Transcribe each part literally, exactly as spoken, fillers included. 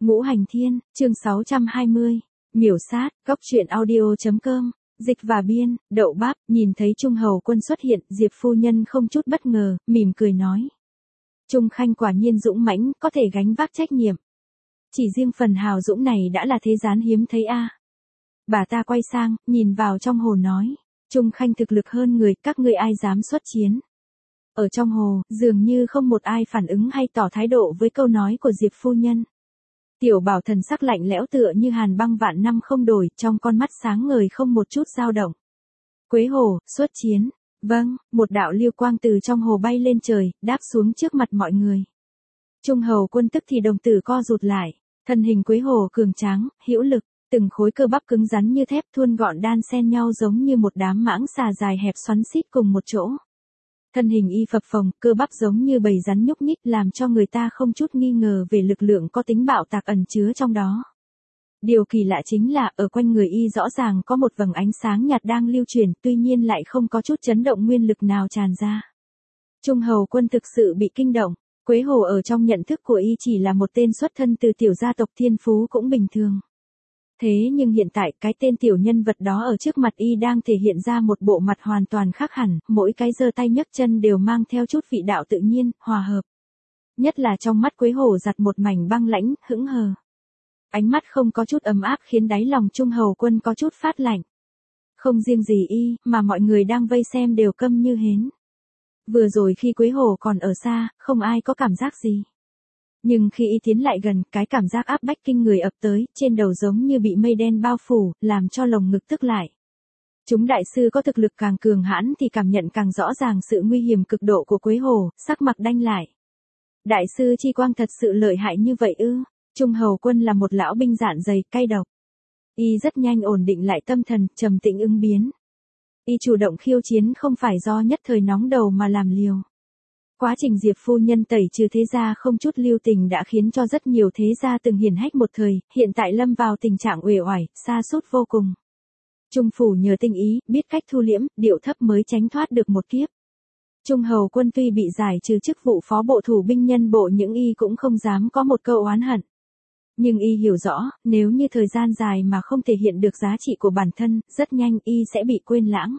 Ngũ Hành Thiên, chương sáu trăm hai mươi, miểu sát, góc truyện audio.com, dịch và biên, đậu bắp, nhìn thấy Trung Hầu Quân xuất hiện, Diệp phu nhân không chút bất ngờ, mỉm cười nói. Trung Khanh quả nhiên dũng mãnh, có thể gánh vác trách nhiệm. Chỉ riêng phần hào dũng này đã là thế gian hiếm thấy a. Bà ta quay sang, nhìn vào trong hồ nói. Trung Khanh thực lực hơn người, các ngươi ai dám xuất chiến. Ở trong hồ, dường như không một ai phản ứng hay tỏ thái độ với câu nói của Diệp phu nhân. Tiểu Bảo thần sắc lạnh lẽo tựa như hàn băng vạn năm không đổi, trong con mắt sáng ngời không một chút dao động. Quế hồ, xuất chiến. Vâng, một đạo lưu quang từ trong hồ bay lên trời, đáp xuống trước mặt mọi người. Trung Hầu Quân tức thì đồng tử co rụt lại, thân hình Quế hồ cường tráng, hữu lực, từng khối cơ bắp cứng rắn như thép thuôn gọn đan xen nhau giống như một đám mãng xà dài hẹp xoắn xít cùng một chỗ. Thân hình y phập phồng, cơ bắp giống như bầy rắn nhúc nhích làm cho người ta không chút nghi ngờ về lực lượng có tính bạo tạc ẩn chứa trong đó. Điều kỳ lạ chính là ở quanh người y rõ ràng có một vầng ánh sáng nhạt đang lưu truyền, tuy nhiên lại không có chút chấn động nguyên lực nào tràn ra. Trung Hầu Quân thực sự bị kinh động, Quế hồ ở trong nhận thức của y chỉ là một tên xuất thân từ tiểu gia tộc thiên phú cũng bình thường. Thế nhưng hiện tại cái tên tiểu nhân vật đó ở trước mặt y đang thể hiện ra một bộ mặt hoàn toàn khác hẳn, mỗi cái giơ tay nhấc chân đều mang theo chút vị đạo tự nhiên, hòa hợp. Nhất là trong mắt Quế hồ giặt một mảnh băng lãnh, hững hờ. Ánh mắt không có chút ấm áp khiến đáy lòng Trung Hầu Quân có chút phát lạnh. Không riêng gì y, mà mọi người đang vây xem đều câm như hến. Vừa rồi khi Quế hồ còn ở xa, không ai có cảm giác gì. Nhưng khi y tiến lại gần, cái cảm giác áp bách kinh người ập tới, trên đầu giống như bị mây đen bao phủ, làm cho lồng ngực tức lại. Chúng đại sư có thực lực càng cường hãn thì cảm nhận càng rõ ràng sự nguy hiểm cực độ của Quế hồ, sắc mặt đanh lại. Đại sư Chi Quang thật sự lợi hại như vậy ư? Trung Hầu Quân là một lão binh dạn dày, cay độc. Y rất nhanh ổn định lại tâm thần, trầm tĩnh ứng biến. Y chủ động khiêu chiến không phải do nhất thời nóng đầu mà làm liều. Quá trình Diệp phu nhân tẩy trừ thế gia không chút lưu tình đã khiến cho rất nhiều thế gia từng hiển hách một thời, hiện tại lâm vào tình trạng uể oải, sa sút vô cùng. Trung phủ nhờ tinh ý, biết cách thu liễm, điệu thấp mới tránh thoát được một kiếp. Trung Hầu Quân tuy bị giải trừ chức vụ phó bộ thủ binh nhân bộ những y cũng không dám có một câu oán hận. Nhưng y hiểu rõ, nếu như thời gian dài mà không thể hiện được giá trị của bản thân, rất nhanh y sẽ bị quên lãng.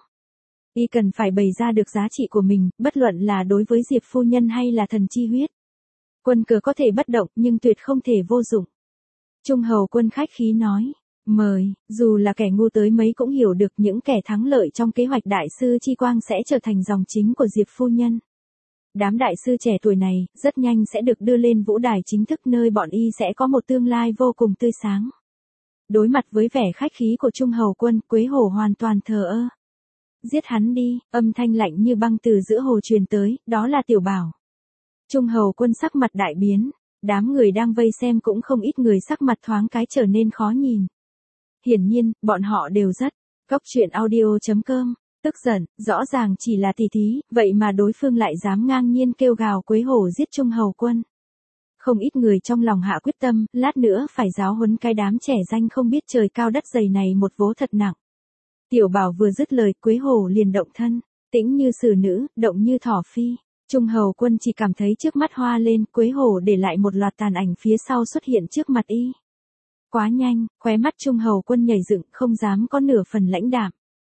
Y cần phải bày ra được giá trị của mình, bất luận là đối với Diệp phu nhân hay là thần chi huyết. Quân cờ có thể bất động nhưng tuyệt không thể vô dụng. Trung Hầu Quân khách khí nói, mời, dù là kẻ ngu tới mấy cũng hiểu được những kẻ thắng lợi trong kế hoạch đại sư Chi Quang sẽ trở thành dòng chính của Diệp phu nhân. Đám đại sư trẻ tuổi này, rất nhanh sẽ được đưa lên vũ đài chính thức nơi bọn y sẽ có một tương lai vô cùng tươi sáng. Đối mặt với vẻ khách khí của Trung Hầu Quân, Quế hồ hoàn toàn thờ ơ. Giết hắn đi, âm thanh lạnh như băng từ giữa hồ truyền tới, đó là Tiểu Bảo. Trung Hầu Quân sắc mặt đại biến, đám người đang vây xem cũng không ít người sắc mặt thoáng cái trở nên khó nhìn. Hiển nhiên, bọn họ đều rất, góc truyện audio.com, tức giận, rõ ràng chỉ là tỷ thí, vậy mà đối phương lại dám ngang nhiên kêu gào Quế hồ giết Trung Hầu Quân. Không ít người trong lòng hạ quyết tâm, lát nữa phải giáo huấn cái đám trẻ danh không biết trời cao đất dày này một vố thật nặng. Tiểu Bảo vừa dứt lời, Quế hồ liền động thân, tĩnh như xử nữ, động như thỏ phi. Trung Hầu Quân chỉ cảm thấy trước mắt hoa lên, Quế hồ để lại một loạt tàn ảnh phía sau xuất hiện trước mặt y. Quá nhanh, khóe mắt Trung Hầu Quân nhảy dựng, không dám có nửa phần lãnh đạm.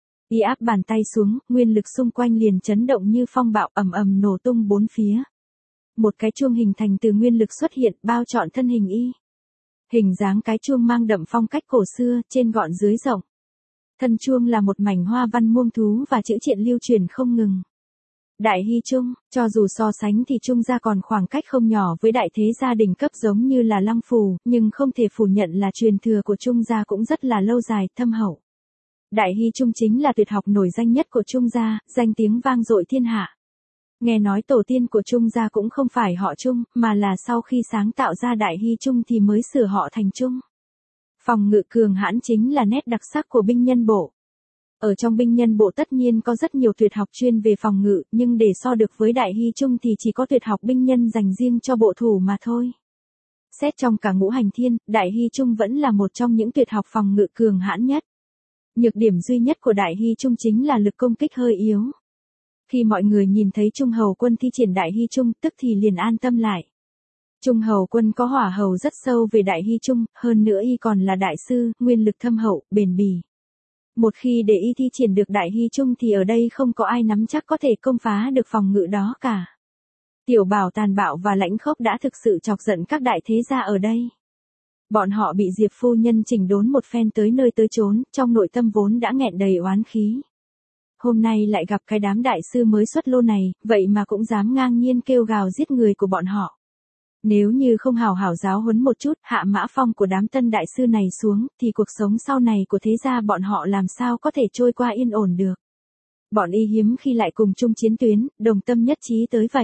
Y áp bàn tay xuống, nguyên lực xung quanh liền chấn động như phong bạo ầm ầm nổ tung bốn phía. Một cái chuông hình thành từ nguyên lực xuất hiện, bao trọn thân hình y. Hình dáng cái chuông mang đậm phong cách cổ xưa, trên gọn dưới rộng. Thân chuông là một mảnh hoa văn muông thú và chữ triện lưu truyền không ngừng. Đại Hy Trung, cho dù so sánh thì Trung gia còn khoảng cách không nhỏ với đại thế gia đỉnh cấp giống như là Lăng Phủ, nhưng không thể phủ nhận là truyền thừa của Trung gia cũng rất là lâu dài, thâm hậu. Đại Hy Trung chính là tuyệt học nổi danh nhất của Trung gia, danh tiếng vang dội thiên hạ. Nghe nói tổ tiên của Trung gia cũng không phải họ Trung, mà là sau khi sáng tạo ra Đại Hy Trung thì mới sửa họ thành Trung. Phòng ngự cường hãn chính là nét đặc sắc của binh nhân bộ. Ở trong binh nhân bộ tất nhiên có rất nhiều tuyệt học chuyên về phòng ngự, nhưng để so được với Đại Hy Trung thì chỉ có tuyệt học binh nhân dành riêng cho bộ thủ mà thôi. Xét trong cả Ngũ Hành Thiên, Đại Hy Trung vẫn là một trong những tuyệt học phòng ngự cường hãn nhất. Nhược điểm duy nhất của Đại Hy Trung chính là lực công kích hơi yếu. Khi mọi người nhìn thấy Trung Hầu Quân thi triển Đại Hy Trung, tức thì liền an tâm lại. Trung hầu quân có hỏa hầu rất sâu về Đại Hy Trung, hơn nữa y còn là đại sư, nguyên lực thâm hậu, bền bỉ. Một khi để y thi triển được Đại Hy Trung thì ở đây không có ai nắm chắc có thể công phá được phòng ngự đó cả. Tiểu Bảo tàn bạo và lãnh khốc đã thực sự chọc giận các đại thế gia ở đây. Bọn họ bị Diệp phu nhân chỉnh đốn một phen tới nơi tới chốn, trong nội tâm vốn đã nghẹn đầy oán khí. Hôm nay lại gặp cái đám đại sư mới xuất lô này, vậy mà cũng dám ngang nhiên kêu gào giết người của bọn họ. Nếu như không hào hảo giáo huấn một chút, hạ mã phong của đám tân đại sư này xuống, thì cuộc sống sau này của thế gia bọn họ làm sao có thể trôi qua yên ổn được. Bọn y hiếm khi lại cùng chung chiến tuyến, đồng tâm nhất trí tới vậy.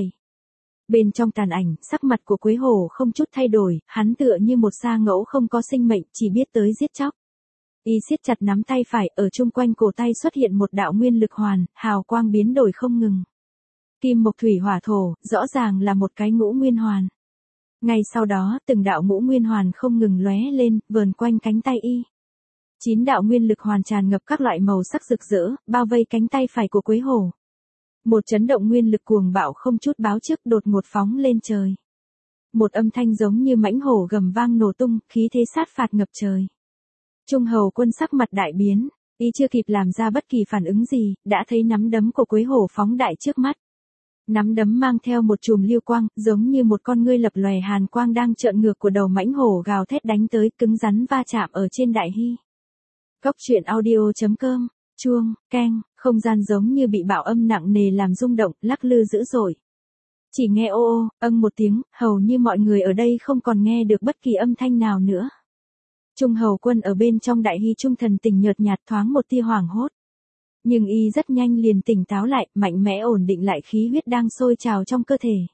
Bên trong tàn ảnh, sắc mặt của Quế Hổ không chút thay đổi, hắn tựa như một sa ngẫu không có sinh mệnh, chỉ biết tới giết chóc. Y siết chặt nắm tay phải, ở chung quanh cổ tay xuất hiện một đạo nguyên lực hoàn, hào quang biến đổi không ngừng. Kim mộc thủy hỏa thổ, rõ ràng là một cái ngũ nguyên hoàn. Ngay sau đó, từng đạo ngũ nguyên hoàn không ngừng lóe lên, vờn quanh cánh tay y. Chín đạo nguyên lực hoàn tràn ngập các loại màu sắc rực rỡ, bao vây cánh tay phải của Quế Hổ. Một chấn động nguyên lực cuồng bạo không chút báo trước đột ngột phóng lên trời. Một âm thanh giống như mãnh hổ gầm vang nổ tung, khí thế sát phạt ngập trời. Trung hầu quân sắc mặt đại biến, y chưa kịp làm ra bất kỳ phản ứng gì, đã thấy nắm đấm của Quế Hổ phóng đại trước mắt. Nắm đấm mang theo một chùm lưu quang, giống như một con ngươi lập lòe hàn quang đang trợn ngược của đầu mãnh hổ gào thét đánh tới, cứng rắn va chạm ở trên đại hy. Cốc truyện audio chấm com, chuông, keng, không gian giống như bị bạo âm nặng nề làm rung động, lắc lư dữ dội. Chỉ nghe ô ô, âng một tiếng, hầu như mọi người ở đây không còn nghe được bất kỳ âm thanh nào nữa. Trung hầu quân ở bên trong đại hy trung thần tình nhợt nhạt thoáng một tia hoảng hốt. Nhưng y rất nhanh liền tỉnh táo lại, mạnh mẽ ổn định lại khí huyết đang sôi trào trong cơ thể.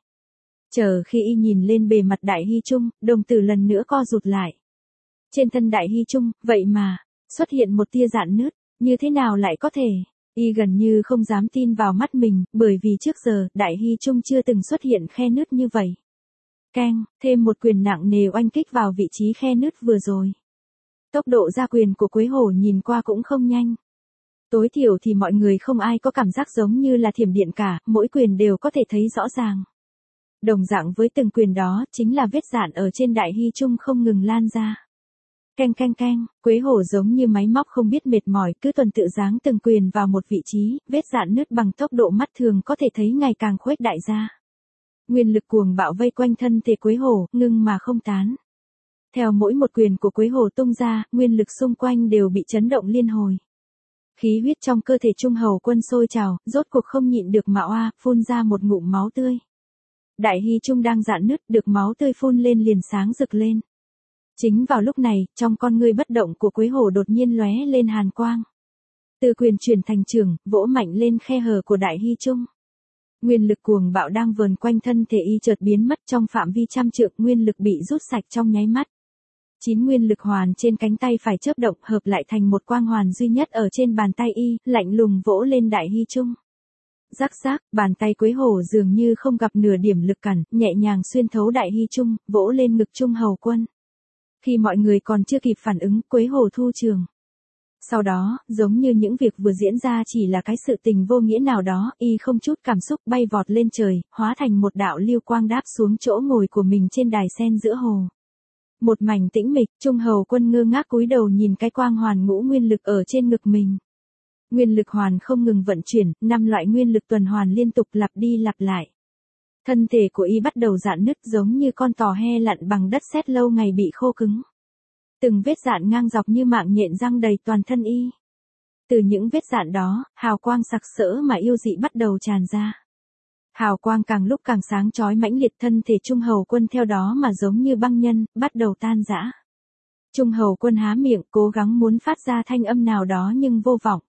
Chờ khi y nhìn lên bề mặt đại hy trung, đồng tử lần nữa co rụt lại. Trên thân đại hy trung, vậy mà, xuất hiện một tia rạn nứt, như thế nào lại có thể? Y gần như không dám tin vào mắt mình, bởi vì trước giờ, đại hy trung chưa từng xuất hiện khe nứt như vậy. Keng, thêm một quyền nặng nề oanh kích vào vị trí khe nứt vừa rồi. Tốc độ ra quyền của Quế Hổ nhìn qua cũng không nhanh. Tối thiểu thì mọi người không ai có cảm giác giống như là thiểm điện cả, mỗi quyền đều có thể thấy rõ ràng. Đồng dạng với từng quyền đó, chính là vết rạn ở trên đại hy trung không ngừng lan ra. Keng keng keng, Quế Hổ giống như máy móc không biết mệt mỏi, cứ tuần tự giáng từng quyền vào một vị trí, vết rạn nứt bằng tốc độ mắt thường có thể thấy ngày càng khuếch đại ra. Nguyên lực cuồng bạo vây quanh thân thể Quế Hổ, ngưng mà không tán. Theo mỗi một quyền của Quế Hổ tung ra, nguyên lực xung quanh đều bị chấn động liên hồi. Khí huyết trong cơ thể Trung hầu quân sôi trào, rốt cuộc không nhịn được mà oa, phun ra một ngụm máu tươi. Đại hy trung đang rạn nứt, được máu tươi phun lên liền sáng rực lên. Chính vào lúc này, trong con ngươi bất động của Quế Hổ đột nhiên lóe lên hàn quang. Từ quyền chuyển thành trường, vỗ mạnh lên khe hở của đại hy trung. Nguyên lực cuồng bạo đang vờn quanh thân thể y chợt biến mất trong phạm vi trăm trượng, nguyên lực bị rút sạch trong nháy mắt. Chín nguyên lực hoàn trên cánh tay phải chớp động hợp lại thành một quang hoàn duy nhất ở trên bàn tay y, lạnh lùng vỗ lên đại hy trung. Rắc rác, bàn tay Quế Hổ dường như không gặp nửa điểm lực cản, nhẹ nhàng xuyên thấu đại hy trung, vỗ lên ngực Trung hầu quân. Khi mọi người còn chưa kịp phản ứng, Quế Hổ thu trường. Sau đó, giống như những việc vừa diễn ra chỉ là cái sự tình vô nghĩa nào đó, y không chút cảm xúc bay vọt lên trời, hóa thành một đạo lưu quang đáp xuống chỗ ngồi của mình trên đài sen giữa hồ. Một mảnh tĩnh mịch, Trung hầu quân ngơ ngác cúi đầu nhìn cái quang hoàn ngũ nguyên lực ở trên ngực mình. Nguyên lực hoàn không ngừng vận chuyển, năm loại nguyên lực tuần hoàn liên tục lặp đi lặp lại. Thân thể của y bắt đầu rạn nứt giống như con tò he lặn bằng đất sét lâu ngày bị khô cứng. Từng vết rạn ngang dọc như mạng nhện răng đầy toàn thân y. Từ những vết rạn đó, hào quang sặc sỡ mà yêu dị bắt đầu tràn ra. Hào quang càng lúc càng sáng chói mãnh liệt, thân thể Trung hầu quân theo đó mà giống như băng nhân, bắt đầu tan rã. Trung hầu quân há miệng, cố gắng muốn phát ra thanh âm nào đó nhưng vô vọng.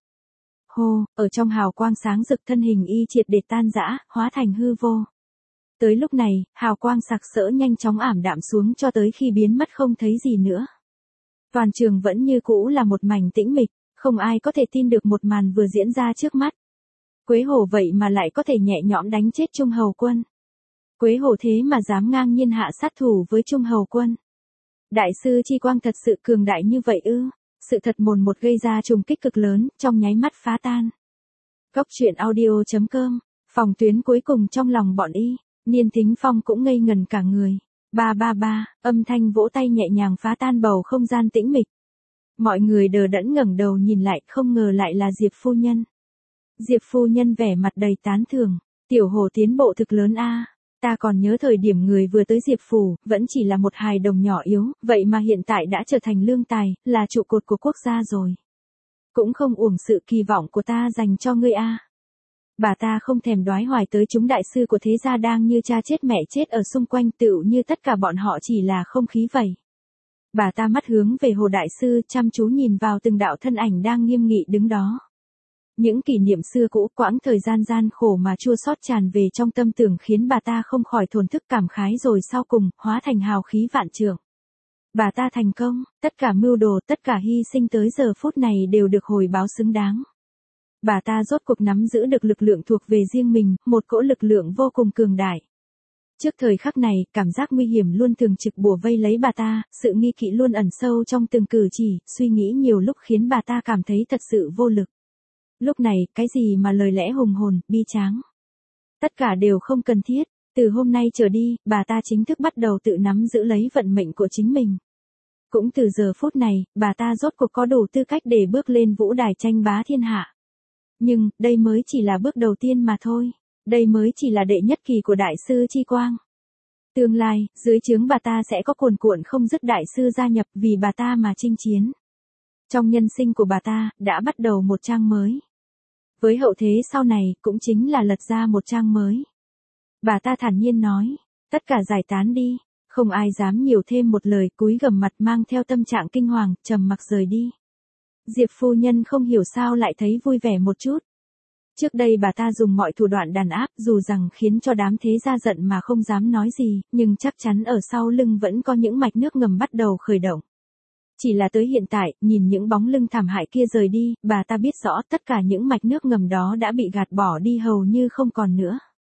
Hô, ở trong hào quang sáng rực thân hình y triệt để tan rã, hóa thành hư vô. Tới lúc này, hào quang sặc sỡ nhanh chóng ảm đạm xuống cho tới khi biến mất không thấy gì nữa. Toàn trường vẫn như cũ là một mảnh tĩnh mịch, không ai có thể tin được một màn vừa diễn ra trước mắt. Quế Hổ vậy mà lại có thể nhẹ nhõm đánh chết Trung hầu quân. Quế Hổ thế mà dám ngang nhiên hạ sát thủ với Trung hầu quân. Đại sư chi quang thật sự cường đại như vậy ư? Sự thật mồn một gây ra trùng kích cực lớn, trong nháy mắt phá tan. Cốc truyện audio chấm com, phòng tuyến cuối cùng trong lòng bọn y, Niên Thính Phong cũng ngây ngần cả người. Ba ba ba, âm thanh vỗ tay nhẹ nhàng phá tan bầu không gian tĩnh mịch. Mọi người đờ đẫn ngẩng đầu nhìn lại, không ngờ lại là Diệp phu nhân. Diệp phu nhân vẻ mặt đầy tán thưởng, tiểu hồ tiến bộ thực lớn a. Ta còn nhớ thời điểm người vừa tới Diệp phủ, vẫn chỉ là một hài đồng nhỏ yếu, vậy mà hiện tại đã trở thành lương tài, là trụ cột của quốc gia rồi. Cũng không uổng sự kỳ vọng của ta dành cho ngươi a. Bà ta không thèm đoái hoài tới chúng đại sư của thế gia đang như cha chết mẹ chết ở xung quanh, tựu như tất cả bọn họ chỉ là không khí vậy. Bà ta mắt hướng về Hồ đại sư, chăm chú nhìn vào từng đạo thân ảnh đang nghiêm nghị đứng đó. Những kỷ niệm xưa cũ, quãng thời gian gian khổ mà chua xót tràn về trong tâm tưởng khiến bà ta không khỏi thổn thức cảm khái, rồi sau cùng hóa thành hào khí vạn trượng. Bà ta thành công, tất cả mưu đồ, tất cả hy sinh tới giờ phút này đều được hồi báo xứng đáng. Bà ta rốt cuộc nắm giữ được lực lượng thuộc về riêng mình, một cỗ lực lượng vô cùng cường đại. Trước thời khắc này, cảm giác nguy hiểm luôn thường trực bủa vây lấy bà ta, sự nghi kỵ luôn ẩn sâu trong từng cử chỉ, suy nghĩ nhiều lúc khiến bà ta cảm thấy thật sự vô lực. Lúc này, cái gì mà lời lẽ hùng hồn, bi tráng. Tất cả đều không cần thiết, từ hôm nay trở đi, bà ta chính thức bắt đầu tự nắm giữ lấy vận mệnh của chính mình. Cũng từ giờ phút này, bà ta rốt cuộc có đủ tư cách để bước lên vũ đài tranh bá thiên hạ. Nhưng, đây mới chỉ là bước đầu tiên mà thôi. Đây mới chỉ là đệ nhất kỳ của đại sư Chi Quang. Tương lai, dưới trướng bà ta sẽ có cuồn cuộn không dứt đại sư gia nhập vì bà ta mà chinh chiến. Trong nhân sinh của bà ta, đã bắt đầu một trang mới. Với hậu thế sau này, cũng chính là lật ra một trang mới. Bà ta thản nhiên nói, tất cả giải tán đi, không ai dám nhiều thêm một lời, cúi gằm mặt mang theo tâm trạng kinh hoàng, trầm mặc rời đi. Diệp phu nhân không hiểu sao lại thấy vui vẻ một chút. Trước đây bà ta dùng mọi thủ đoạn đàn áp, dù rằng khiến cho đám thế gia giận mà không dám nói gì, nhưng chắc chắn ở sau lưng vẫn có những mạch nước ngầm bắt đầu khởi động. Chỉ là tới hiện tại, nhìn những bóng lưng thảm hại kia rời đi, bà ta biết rõ tất cả những mạch nước ngầm đó đã bị gạt bỏ đi hầu như không còn nữa.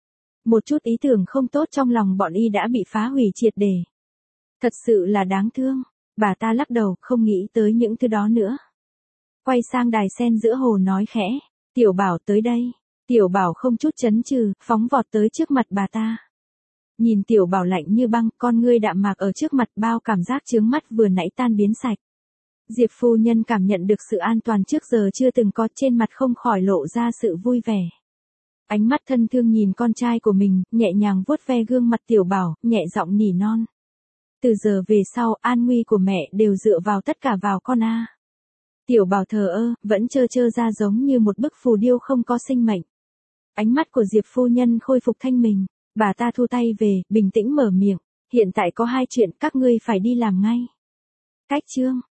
Một chút ý tưởng không tốt trong lòng bọn y đã bị phá hủy triệt để. Thật sự là đáng thương. Bà ta lắc đầu, không nghĩ tới những thứ đó nữa. Quay sang đài sen giữa hồ nói khẽ, Tiểu Bảo tới đây. Tiểu Bảo không chút chấn chừ, phóng vọt tới trước mặt bà ta. Nhìn Tiểu Bảo lạnh như băng, con ngươi đạm mạc ở trước mặt, bao cảm giác chướng mắt vừa nãy tan biến sạch. Diệp phu nhân cảm nhận được sự an toàn trước giờ chưa từng có, trên mặt không khỏi lộ ra sự vui vẻ. Ánh mắt thân thương nhìn con trai của mình, nhẹ nhàng vuốt ve gương mặt Tiểu Bảo, nhẹ giọng nỉ non. Từ giờ về sau, an nguy của mẹ đều dựa vào tất cả vào con a. Tiểu Bảo thờ ơ, vẫn trơ trơ ra giống như một bức phù điêu không có sinh mệnh. Ánh mắt của Diệp phu nhân khôi phục thanh mình, bà ta thu tay về, bình tĩnh mở miệng, hiện tại có hai chuyện các ngươi phải đi làm ngay. Cách chương